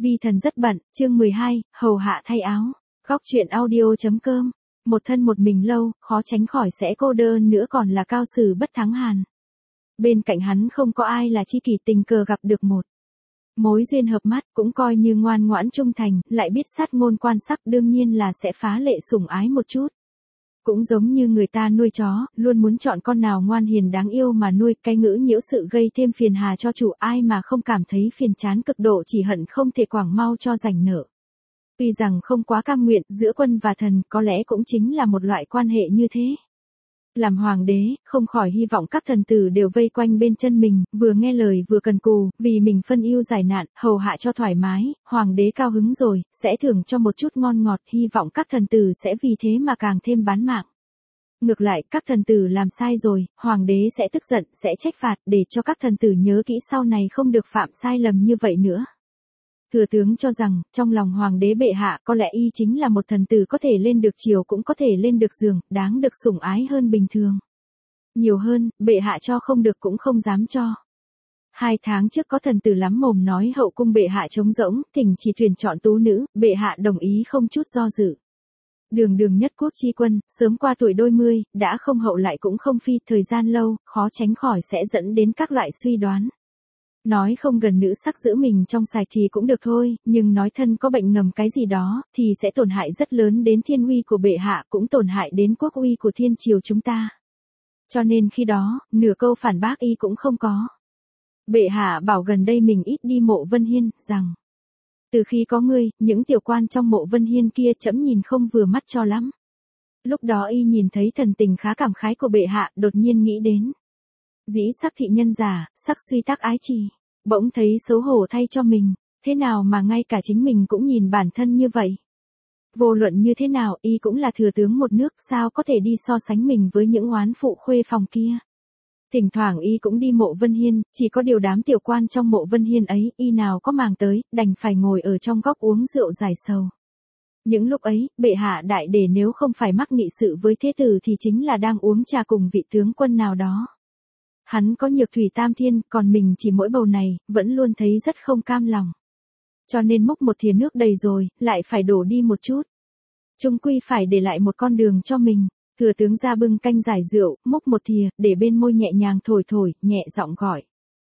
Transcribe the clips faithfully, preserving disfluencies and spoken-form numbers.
Vi thần rất bận, chương mười hai, hầu hạ thay áo. Góc truyện audio.com. Một thân một mình lâu, khó tránh khỏi sẽ cô đơn nữa còn là cao sử bất thắng hàn. Bên cạnh hắn không có ai là chi kỷ, tình cờ gặp được một mối duyên hợp mắt, cũng coi như ngoan ngoãn trung thành, lại biết sát ngôn quan sắc, đương nhiên là sẽ phá lệ sủng ái một chút. Cũng giống như người ta nuôi chó, luôn muốn chọn con nào ngoan hiền đáng yêu mà nuôi, cái ngữ nhiễu sự gây thêm phiền hà cho chủ, ai mà không cảm thấy phiền chán cực độ, chỉ hận không thể quảng mau cho rảnh nợ. Tuy rằng không quá cam nguyện, giữa quân và thần có lẽ cũng chính là một loại quan hệ như thế. Làm hoàng đế, không khỏi hy vọng các thần tử đều vây quanh bên chân mình, vừa nghe lời vừa cần cù, vì mình phân ưu giải nạn, hầu hạ cho thoải mái, hoàng đế cao hứng rồi, sẽ thưởng cho một chút ngon ngọt, hy vọng các thần tử sẽ vì thế mà càng thêm bán mạng. Ngược lại, các thần tử làm sai rồi, hoàng đế sẽ tức giận, sẽ trách phạt, để cho các thần tử nhớ kỹ sau này không được phạm sai lầm như vậy nữa. Thừa tướng cho rằng, trong lòng hoàng đế bệ hạ có lẽ y chính là một thần tử có thể lên được triều cũng có thể lên được giường, đáng được sủng ái hơn bình thường. Nhiều hơn, bệ hạ cho không được cũng không dám cho. Hai tháng trước có thần tử lắm mồm nói hậu cung bệ hạ trống rỗng, thỉnh chỉ tuyển chọn tú nữ, bệ hạ đồng ý không chút do dự. Đường đường nhất quốc chi quân, sớm qua tuổi đôi mươi, đã không hậu lại cũng không phi, thời gian lâu, khó tránh khỏi sẽ dẫn đến các loại suy đoán. Nói không gần nữ sắc giữ mình trong sạch thì cũng được thôi, nhưng nói thân có bệnh ngầm cái gì đó, thì sẽ tổn hại rất lớn đến thiên uy của bệ hạ, cũng tổn hại đến quốc uy của thiên triều chúng ta. Cho nên khi đó, nửa câu phản bác y cũng không có. Bệ hạ bảo gần đây mình ít đi Mộ Vân Hiên, rằng từ khi có ngươi, những tiểu quan trong Mộ Vân Hiên kia trẫm nhìn không vừa mắt cho lắm. Lúc đó y nhìn thấy thần tình khá cảm khái của bệ hạ, đột nhiên nghĩ đến dĩ sắc thị nhân giả, sắc suy tác ái trì. Bỗng thấy xấu hổ thay cho mình, thế nào mà ngay cả chính mình cũng nhìn bản thân như vậy. Vô luận như thế nào, y cũng là thừa tướng một nước, sao có thể đi so sánh mình với những oán phụ khuê phòng kia. Thỉnh thoảng y cũng đi Mộ Vân Hiên, chỉ có điều đám tiểu quan trong Mộ Vân Hiên ấy, y nào có màng tới, đành phải ngồi ở trong góc uống rượu giải sầu. Những lúc ấy, bệ hạ đại để nếu không phải mắc nghị sự với thế tử thì chính là đang uống trà cùng vị tướng quân nào đó. Hắn có nhược thủy tam thiên, còn mình chỉ mỗi bầu này, vẫn luôn thấy rất không cam lòng. Cho nên múc một thìa nước đầy rồi, lại phải đổ đi một chút. Chung quy phải để lại một con đường cho mình. Thừa tướng ra bưng canh giải rượu, múc một thìa, để bên môi nhẹ nhàng thổi thổi, nhẹ giọng gọi.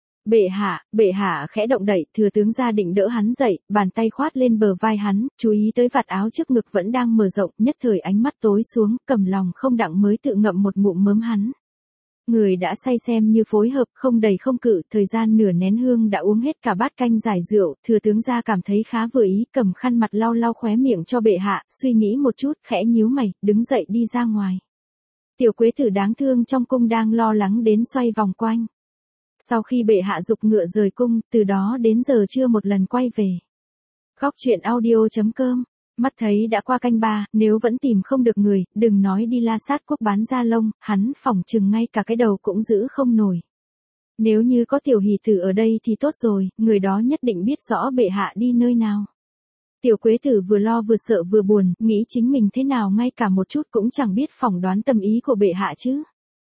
Bệ hạ, bệ hạ khẽ động đậy, thừa tướng ra định đỡ hắn dậy, bàn tay khoát lên bờ vai hắn, chú ý tới vạt áo trước ngực vẫn đang mở rộng, nhất thời ánh mắt tối xuống, cầm lòng không đặng mới tự ngậm một ngụm mớm hắn. Người đã say xem như phối hợp, không đầy không cự, thời gian nửa nén hương đã uống hết cả bát canh giải rượu, thừa tướng gia cảm thấy khá vừa ý, cầm khăn mặt lau lau khóe miệng cho bệ hạ, suy nghĩ một chút, khẽ nhíu mày, đứng dậy đi ra ngoài. Tiểu quế tử đáng thương trong cung đang lo lắng đến xoay vòng quanh. Sau khi bệ hạ giục ngựa rời cung, từ đó đến giờ chưa một lần quay về. Góc truyện audio.com. Mắt thấy đã qua canh ba, nếu vẫn tìm không được người, đừng nói đi La Sát quốc bán da lông, hắn phỏng chừng ngay cả cái đầu cũng giữ không nổi. Nếu như có tiểu hỷ tử ở đây thì tốt rồi, người đó nhất định biết rõ bệ hạ đi nơi nào. Tiểu quế tử vừa lo vừa sợ vừa buồn, nghĩ chính mình thế nào ngay cả một chút cũng chẳng biết phỏng đoán tâm ý của bệ hạ chứ.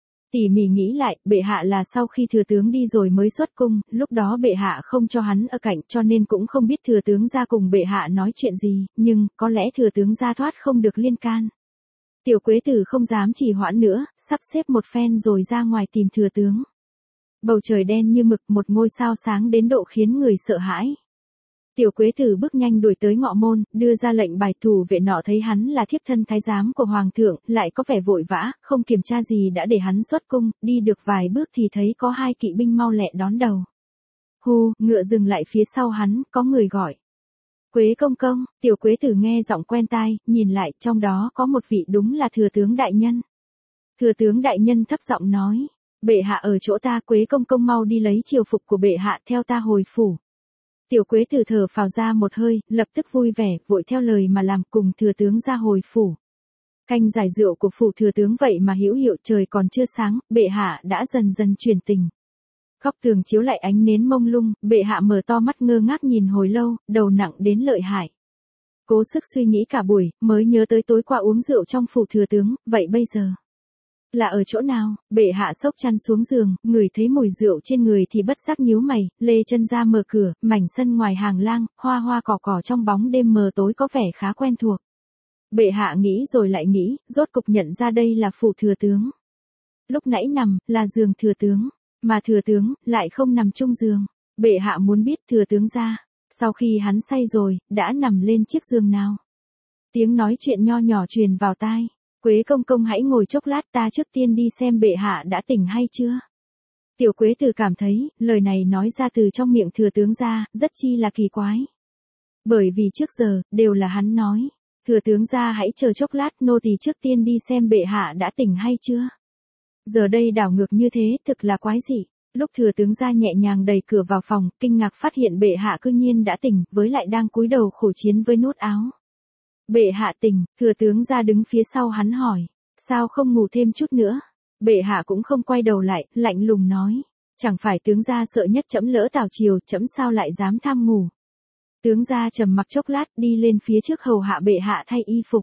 Tỉ mỉ nghĩ lại, bệ hạ là sau khi thừa tướng đi rồi mới xuất cung, lúc đó bệ hạ không cho hắn ở cạnh cho nên cũng không biết thừa tướng ra cùng bệ hạ nói chuyện gì, nhưng, có lẽ thừa tướng ra thoát không được liên can. Tiểu quế tử không dám trì hoãn nữa, sắp xếp một phen rồi ra ngoài tìm thừa tướng. Bầu trời đen như mực, một ngôi sao sáng đến độ khiến người sợ hãi. Tiểu quế tử bước nhanh đuổi tới ngọ môn, đưa ra lệnh bài thủ vệ nọ thấy hắn là thiếp thân thái giám của hoàng thượng, lại có vẻ vội vã, không kiểm tra gì đã để hắn xuất cung, đi được vài bước thì thấy có hai kỵ binh mau lẹ đón đầu. Hù, ngựa dừng lại phía sau hắn, có người gọi. Quế công công, tiểu quế tử nghe giọng quen tai, nhìn lại, trong đó có một vị đúng là thừa tướng đại nhân. Thừa tướng đại nhân thấp giọng nói, bệ hạ ở chỗ ta, quế công công mau đi lấy triều phục của bệ hạ theo ta hồi phủ. Tiểu quế tử thở phào ra một hơi, lập tức vui vẻ, vội theo lời mà làm, cùng thừa tướng ra hồi phủ. Canh giải rượu của phủ thừa tướng vậy mà hữu hiệu, trời còn chưa sáng, bệ hạ đã dần dần chuyển tình. Góc tường chiếu lại ánh nến mông lung, bệ hạ mở to mắt ngơ ngác nhìn hồi lâu, đầu nặng đến lợi hại. Cố sức suy nghĩ cả buổi, mới nhớ tới tối qua uống rượu trong phủ thừa tướng, vậy bây giờ Là ở chỗ nào? Bệ hạ xốc chăn xuống giường, ngửi thấy mùi rượu trên người thì bất giác nhíu mày, lê chân ra mở cửa, mảnh sân ngoài hàng lang, hoa hoa cỏ cỏ trong bóng đêm mờ tối có vẻ khá quen thuộc. Bệ hạ nghĩ rồi lại nghĩ, rốt cục nhận ra đây là phủ thừa tướng. Lúc nãy nằm, là giường thừa tướng, mà thừa tướng, lại không nằm chung giường. Bệ hạ muốn biết thừa tướng ra, sau khi hắn say rồi, đã nằm lên chiếc giường nào. Tiếng nói chuyện nho nhỏ truyền vào tai. Quế công công hãy ngồi chốc lát, ta trước tiên đi xem bệ hạ đã tỉnh hay chưa. Tiểu Quế Tử cảm thấy, lời này nói ra từ trong miệng thừa tướng ra, rất chi là kỳ quái. Bởi vì trước giờ, đều là hắn nói. Thừa tướng ra hãy chờ chốc lát, nô tỳ trước tiên đi xem bệ hạ đã tỉnh hay chưa. Giờ đây đảo ngược như thế, thực là quái dị. Lúc thừa tướng ra nhẹ nhàng đẩy cửa vào phòng, kinh ngạc phát hiện bệ hạ cư nhiên đã tỉnh, với lại đang cúi đầu khổ chiến với nút áo. Bệ hạ tỉnh, thừa tướng ra đứng phía sau hắn hỏi, sao không ngủ thêm chút nữa? Bệ hạ cũng không quay đầu lại, lạnh lùng nói, chẳng phải tướng gia sợ nhất trẫm lỡ tảo triều, trẫm sao lại dám tham ngủ. Tướng gia trầm mặc chốc lát, đi lên phía trước hầu hạ bệ hạ thay y phục.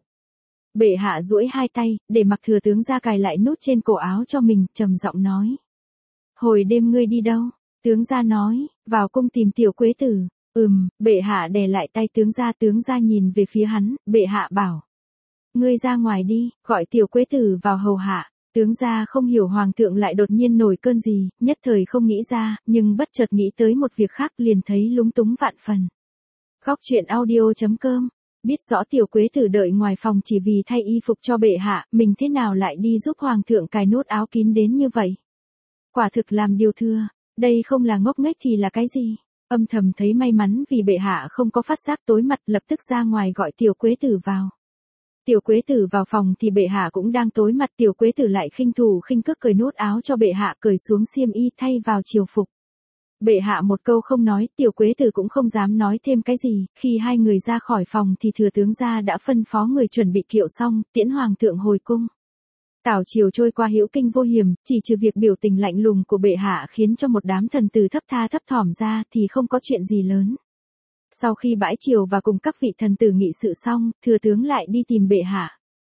Bệ hạ duỗi hai tay, để mặc thừa tướng gia cài lại nút trên cổ áo cho mình, trầm giọng nói. Hồi đêm ngươi đi đâu? Tướng gia nói, vào cung tìm tiểu Quế Tử. Ừm, bệ hạ đè lại tay tướng gia, tướng gia nhìn về phía hắn, bệ hạ bảo. Ngươi ra ngoài đi, gọi tiểu Quế Tử vào hầu hạ. Tướng gia không hiểu hoàng thượng lại đột nhiên nổi cơn gì, nhất thời không nghĩ ra, nhưng bất chợt nghĩ tới một việc khác liền thấy lúng túng vạn phần. Góc truyện audio chấm com. Biết rõ tiểu Quế Tử đợi ngoài phòng chỉ vì thay y phục cho bệ hạ, mình thế nào lại đi giúp hoàng thượng cài nút áo kín đến như vậy. Quả thực làm điều thừa, đây không là ngốc nghếch thì là cái gì. Âm thầm thấy may mắn vì bệ hạ không có phát giác tối mặt, lập tức ra ngoài gọi tiểu Quế Tử vào. Tiểu Quế Tử vào phòng thì bệ hạ cũng đang tối mặt, tiểu Quế Tử lại khinh thủ khinh cước cởi nút áo cho bệ hạ, cởi xuống xiêm y thay vào triều phục. Bệ hạ một câu không nói, tiểu Quế Tử cũng không dám nói thêm cái gì, khi hai người ra khỏi phòng thì thừa tướng gia đã phân phó người chuẩn bị kiệu xong, tiễn hoàng thượng hồi cung. Tảo chiều trôi qua hữu kinh vô hiểm, chỉ trừ việc biểu tình lạnh lùng của bệ hạ khiến cho một đám thần tử thấp tha thấp thỏm ra thì không có chuyện gì lớn. Sau khi bãi triều và cùng các vị thần tử nghị sự xong, thừa tướng lại đi tìm bệ hạ.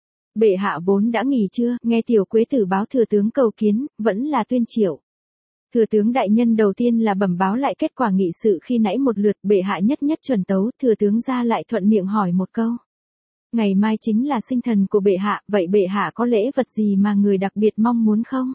Bệ hạ vốn đã nghỉ trưa, nghe tiểu Quế Tử báo thừa tướng cầu kiến, vẫn là tuyên triệu. Thừa tướng đại nhân đầu tiên là bẩm báo lại kết quả nghị sự khi nãy một lượt, bệ hạ nhất nhất chuẩn tấu, thừa tướng ra lại thuận miệng hỏi một câu. Ngày mai chính là sinh thần của bệ hạ, vậy bệ hạ có lễ vật gì mà người đặc biệt mong muốn không?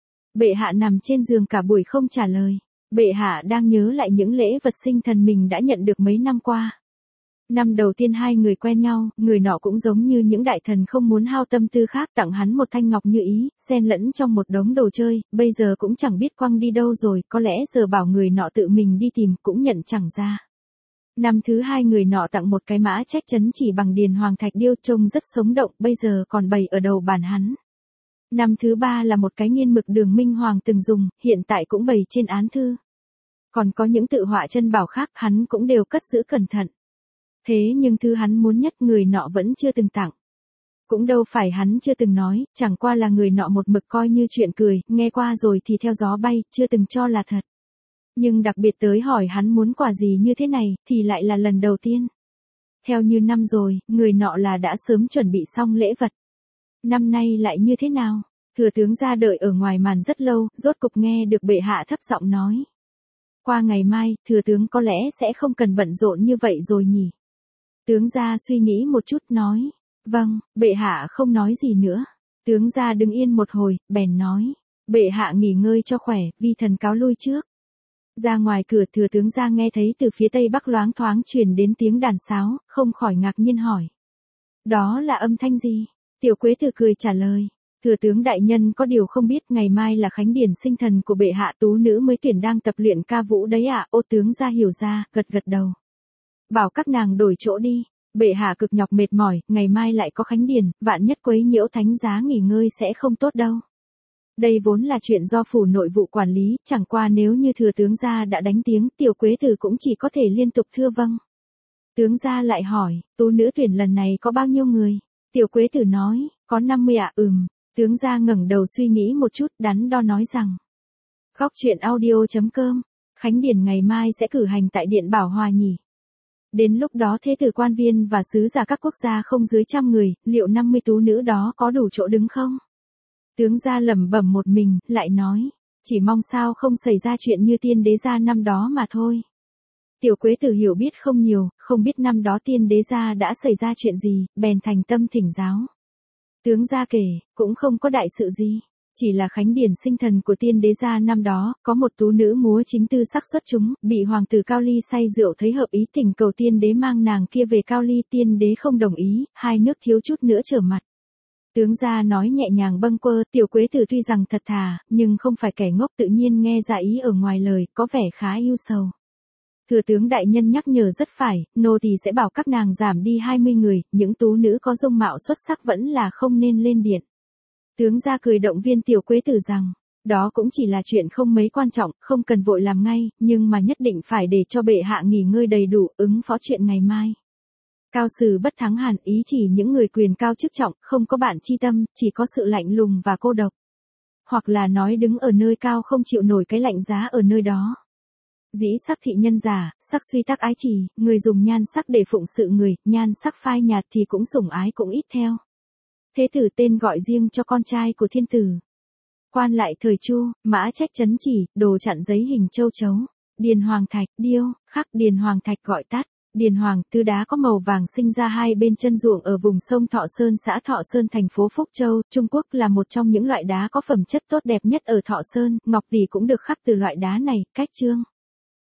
Bệ hạ nằm trên giường cả buổi không trả lời. Bệ hạ đang nhớ lại những lễ vật sinh thần mình đã nhận được mấy năm qua. Năm đầu tiên hai người quen nhau, người nọ cũng giống như những đại thần không muốn hao tâm tư khác, tặng hắn một thanh ngọc như ý, xen lẫn trong một đống đồ chơi, bây giờ cũng chẳng biết quăng đi đâu rồi, có lẽ giờ bảo người nọ tự mình đi tìm cũng nhận chẳng ra. Năm thứ hai người nọ tặng một cái mã trách chấn chỉ bằng điền hoàng thạch điêu, trông rất sống động, bây giờ còn bày ở đầu bàn hắn. Năm thứ ba là một cái nghiên mực đường minh hoàng từng dùng, hiện tại cũng bày trên án thư. Còn có những tự họa chân bảo khác hắn cũng đều cất giữ cẩn thận. Thế nhưng thứ hắn muốn nhất người nọ vẫn chưa từng tặng. Cũng đâu phải hắn chưa từng nói, chẳng qua là người nọ một mực coi như chuyện cười, nghe qua rồi thì theo gió bay, chưa từng cho là thật. Nhưng đặc biệt tới hỏi hắn muốn quà gì như thế này, thì lại là lần đầu tiên. Theo như năm rồi, người nọ là đã sớm chuẩn bị xong lễ vật. Năm nay lại như thế nào? Thừa tướng ra đợi ở ngoài màn rất lâu, rốt cục nghe được bệ hạ thấp giọng nói. Qua ngày mai, thừa tướng có lẽ sẽ không cần bận rộn như vậy rồi nhỉ? Tướng gia suy nghĩ một chút nói. Vâng, bệ hạ không nói gì nữa. Tướng gia đứng yên một hồi, bèn nói. Bệ hạ nghỉ ngơi cho khỏe, vi thần cáo lui trước. Ra ngoài cửa thừa tướng gia nghe thấy từ phía tây bắc loáng thoáng truyền đến tiếng đàn sáo, không khỏi ngạc nhiên hỏi. Đó là âm thanh gì? Tiểu Quế Tử cười trả lời. Thừa tướng đại nhân có điều không biết, ngày mai là khánh điển sinh thần của bệ hạ, tú nữ mới tuyển đang tập luyện ca vũ đấy ạ. À? Ô tướng gia hiểu ra, gật gật đầu. Bảo các nàng đổi chỗ đi. Bệ hạ cực nhọc mệt mỏi, ngày mai lại có khánh điển, vạn nhất quấy nhiễu thánh giá nghỉ ngơi sẽ không tốt đâu. Đây vốn là chuyện do phủ nội vụ quản lý, chẳng qua nếu như thừa tướng gia đã đánh tiếng, tiểu Quế Tử cũng chỉ có thể liên tục thưa vâng. Tướng gia lại hỏi, tú nữ tuyển lần này có bao nhiêu người? Tiểu Quế Tử nói, có năm mươi ạ, à, ừm. Tướng gia ngẩng đầu suy nghĩ một chút, đắn đo nói rằng. Góc truyện audio chấm com, khánh điển ngày mai sẽ cử hành tại Điện Bảo Hòa nhỉ? Đến lúc đó thế tử quan viên và sứ giả các quốc gia không dưới trăm người, liệu năm mươi tú nữ đó có đủ chỗ đứng không? Tướng gia lẩm bẩm một mình, lại nói, chỉ mong sao không xảy ra chuyện như tiên đế gia năm đó mà thôi. Tiểu Quế Tử hiểu biết không nhiều, không biết năm đó tiên đế gia đã xảy ra chuyện gì, bèn thành tâm thỉnh giáo. Tướng gia kể, cũng không có đại sự gì, chỉ là khánh điển sinh thần của tiên đế gia năm đó, có một tú nữ múa chính tư sắc xuất chúng, bị hoàng tử Cao Ly say rượu thấy hợp ý thỉnh cầu tiên đế mang nàng kia về Cao Ly, tiên đế không đồng ý, hai nước thiếu chút nữa trở mặt. Tướng gia nói nhẹ nhàng bâng quơ, Tiểu Quế Tử tuy rằng thật thà, nhưng không phải kẻ ngốc, tự nhiên nghe ra ý ở ngoài lời, có vẻ khá ưu sầu. Thừa tướng đại nhân nhắc nhở rất phải, nô tỳ sẽ bảo các nàng giảm đi hai mươi người, những tú nữ có dung mạo xuất sắc vẫn là không nên lên điện. Tướng gia cười động viên Tiểu Quế Tử rằng, đó cũng chỉ là chuyện không mấy quan trọng, không cần vội làm ngay, nhưng mà nhất định phải để cho bệ hạ nghỉ ngơi đầy đủ, ứng phó chuyện ngày mai. Cao Sử Bất Thắng Hàn ý chỉ những người quyền cao chức trọng, không có bạn chi tâm, chỉ có sự lạnh lùng và cô độc. Hoặc là nói đứng ở nơi cao không chịu nổi cái lạnh giá ở nơi đó. Dĩ sắc thị nhân giả, sắc suy tắc ái trì, người dùng nhan sắc để phụng sự người, nhan sắc phai nhạt thì cũng sủng ái cũng ít theo. Thế tử tên gọi riêng cho con trai của thiên tử. Quan lại thời Chu, mã trách chấn chỉ, đồ chặn giấy hình châu chấu. Điền hoàng thạch, điêu, khắc điền hoàng thạch gọi tắt. Điền hoàng, thứ đá có màu vàng sinh ra hai bên chân ruộng ở vùng sông Thọ Sơn xã Thọ Sơn thành phố Phúc Châu, Trung Quốc là một trong những loại đá có phẩm chất tốt đẹp nhất ở Thọ Sơn, ngọc tỷ cũng được khắc từ loại đá này, cách chương.